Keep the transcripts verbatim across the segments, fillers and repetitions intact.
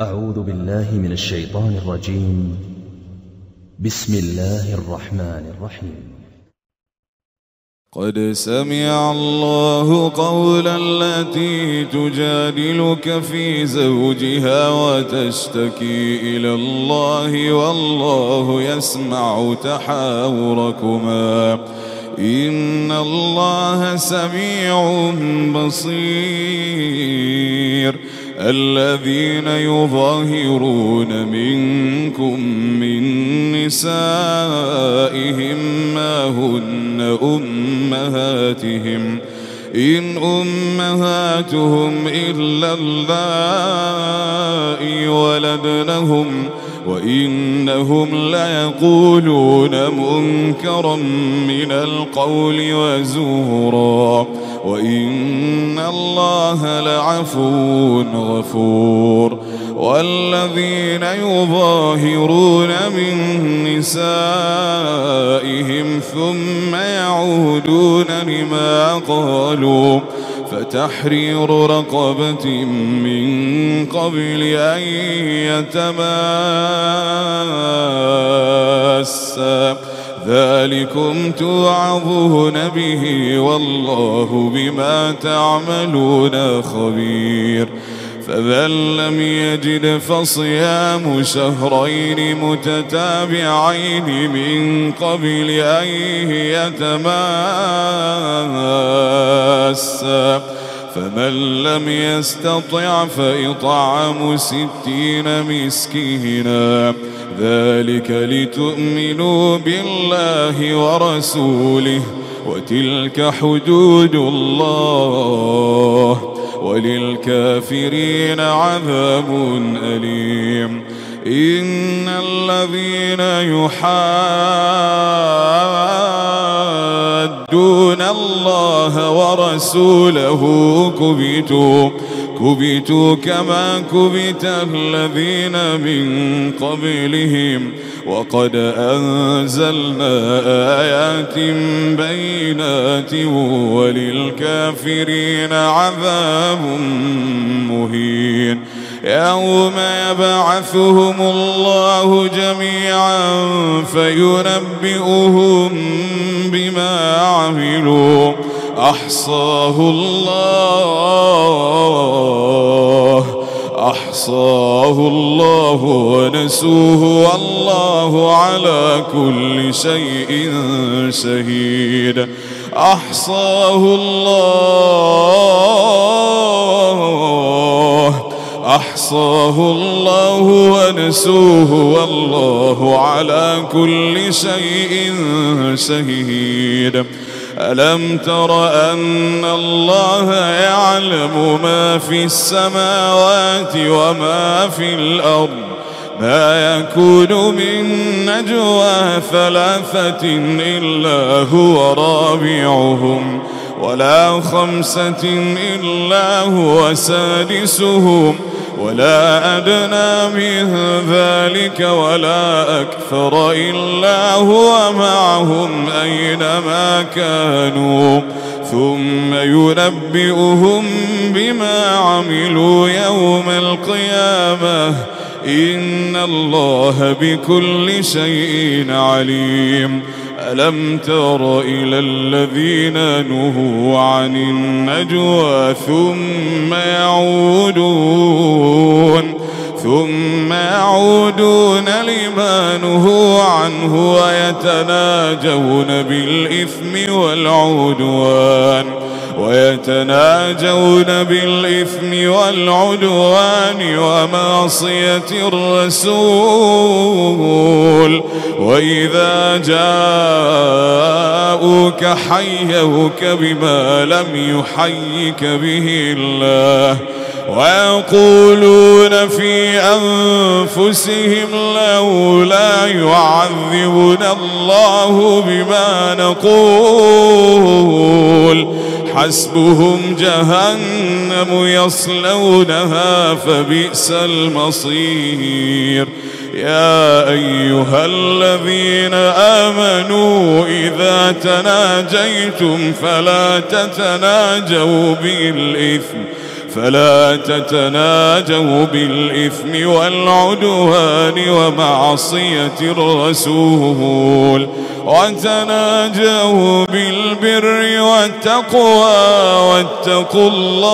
أعوذ بالله من الشيطان الرجيم. بسم الله الرحمن الرحيم. قد سمع الله قول التي تجادلك في زوجها وتشتكي إلى الله والله يسمع تحاوركما إن الله سميع بصير. الذين يظاهرون منكم من نسائهم ما هن أمهاتهم إن أمهاتهم إلا اللائي ولدنهم وإنهم ليقولون منكرا من القول وزورا وإن الله لعفو غفور. والذين يظاهرون من نسائهم ثم يعودون لما قالوا فتحرير رقبة من قبل أن يتماسا ذلكم توعظون به والله بما تعملون خبير. فمن لم يجد فصيام شهرين متتابعين من قبل أن يتماسا فمن لم يستطع فإطعام ستين مسكينا ذلك لتؤمنوا بالله ورسوله وتلك حدود الله وللكافرين عذاب أليم. إن الذين يحادون الله ورسوله كبتوا كبتوا كما كبت الذين من قبلهم وقد أنزلنا آيات بينات وللكافرين عذاب مهين. يوم يبعثهم الله جميعا فينبئهم بما عملوا أحصاه الله أحصاه الله ونسوه والله على كل شيء شهيد. أحصاه الله أحصاه الله ونسوه والله على كل شيء شهيد. ألم تر أن الله يعلم ما في السماوات وما في الأرض ما يكون من نجوى ثلاثة إلا هو رابعهم ولا خمسة إلا هو سادسهم ولا أدنى من ذلك ولا أكثر إلا هو معهم أينما كانوا ثم ينبئهم بما عملوا يوم القيامة إن الله بكل شيء عليم. ألم تر إلى الذين نهوا عن النجوى ثم يعودون ثم يعودون لما نهوا عنه ويتناجون بالإثم والعدوان ويتناجون بالإثم والعدوان ومعصية الرسول وإذا جاءوك حيوك بما لم يحيك به الله ويقولون في أنفسهم لولا يعذبنا الله بما نقول حسبهم جهنم يصلونها فبئس المصير. يا أيها الذين آمنوا إذا تناجيتم فلا تتناجوا بالإثم فلا تتناجوا بالإثم والعدوان ومعصية الرسول وتناجوا بالبر والتقوى واتقوا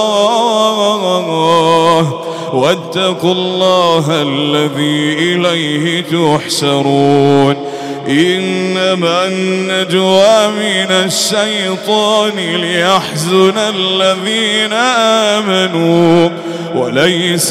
الله واتقوا الله الذي إليه تحشرون إنما النجوى من الشيطان ليحزن الذين آمنوا وليس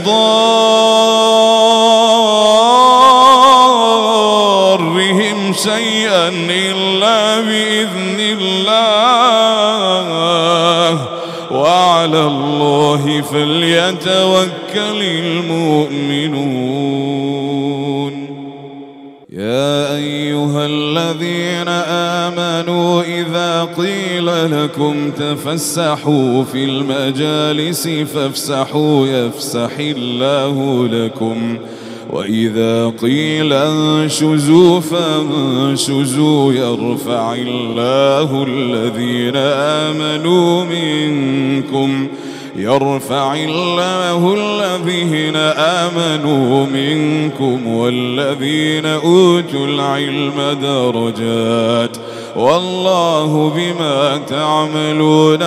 بضارهم شيئا إلا بإذن الله وعلى الله فليتوكل المؤمنون. يا أيها الذين آمنوا إذا قيل لكم تفسحوا في المجالس فافسحوا يفسح الله لكم وإذا قيل انشزوا فانشزوا يرفع الله الذين آمنوا منكم يرفع الله الذين آمنوا منكم والذين أوتوا العلم درجات والله بما تعملون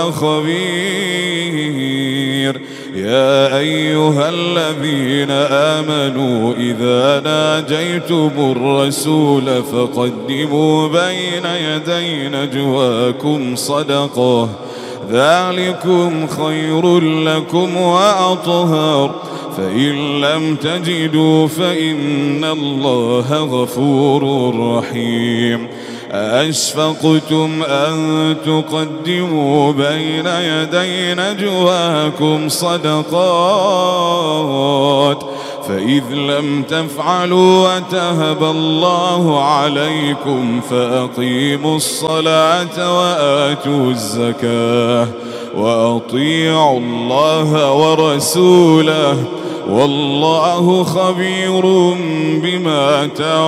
خبير. يا أيها الذين آمنوا إذا ناجيتم الرسول فقدموا بين يدي نجواكم صدقة ذلكم خير لكم وأطهر فإن لم تجدوا فإن الله غفور رحيم. أأشفقتم أن تقدموا بين يدي نجواكم صدقات فإذ لم تفعلوا وتهب الله عليكم فأقيموا الصلاة وآتوا الزكاة وأطيعوا الله ورسوله والله خبير بما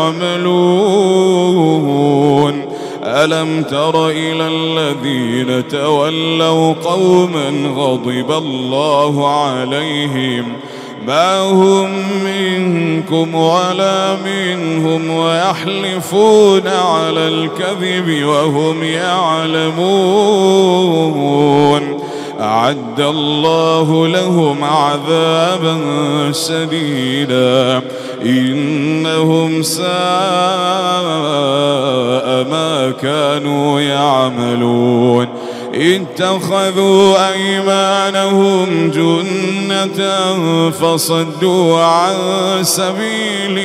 تعملون. ألم تر إلى الذين تولوا قوما غضب الله عليهم ما هم منكم ولا منهم ويحلفون على الكذب وهم يعلمون أعد الله لهم عذابا شديدا إنهم ساء ما كانوا يعملون. اتخذوا أيمانهم جنة فصدوا عن سبيل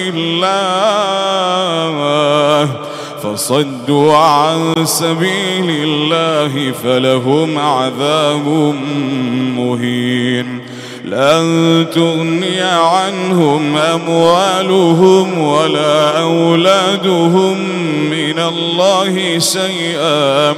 الله فصدوا عن سبيل الله فلهم عذاب مهين. لن تغني عنهم أموالهم ولا أولادهم من الله شيئا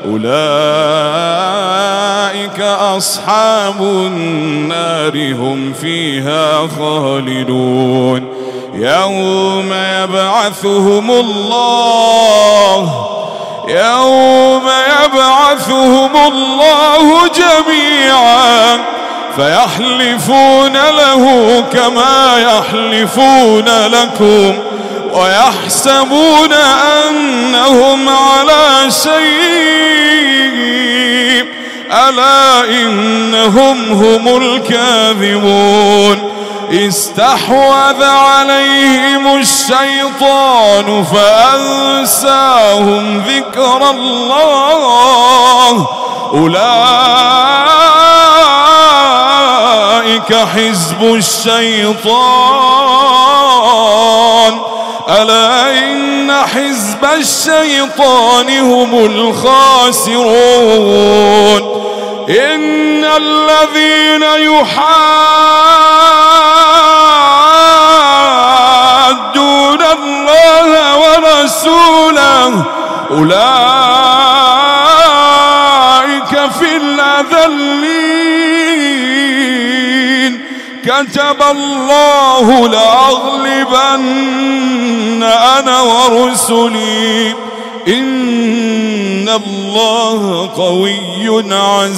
أولئك أصحاب النار هم فيها خالدون. يوم يبعثهم الله يوم يبعثهم الله جميعا فيحلفون له كما يحلفون لكم ويحسبون أنهم على شيء ألا إنهم هم الكاذبون. استحوذ عليهم الشيطان فأنساهم ذكر الله أولئك حزب الشيطان ألا إن حزب الشيطان هم الخاسرون. إن الذين يحادون الله ورسوله أولئك في الأذلين. كتب الله لأغلبن أنا ورسلي إن الله قوي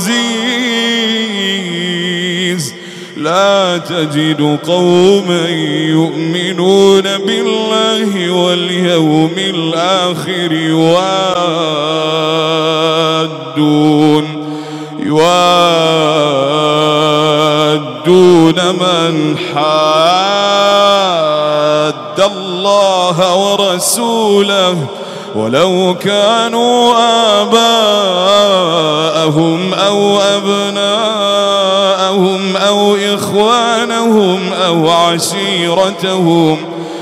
عزيز. لا تجد قوما يؤمنون بالله واليوم الآخر يوادون يوادون من حاد الله ورسوله ولو كانوا آباءهم أو أبناءهم أو إخوانهم أو عشيرتهم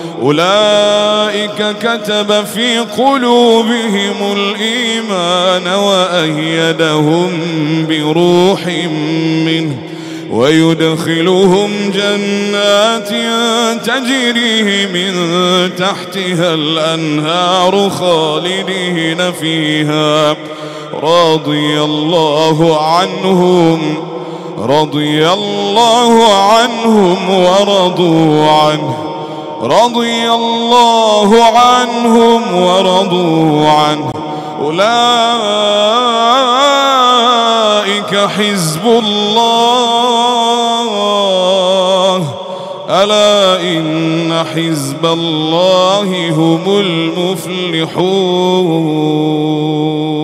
أولئك كتب في قلوبهم الإيمان وأيدهم بروح منه ويدخلهم جنات تجري من تحتها الأنهار خالدين فيها رضي الله عنهم رضي الله عنهم ورضوا عنه رضي الله عنهم ورضوا عنه أولئك حزب الله ألا إن حزب الله هم المفلحون.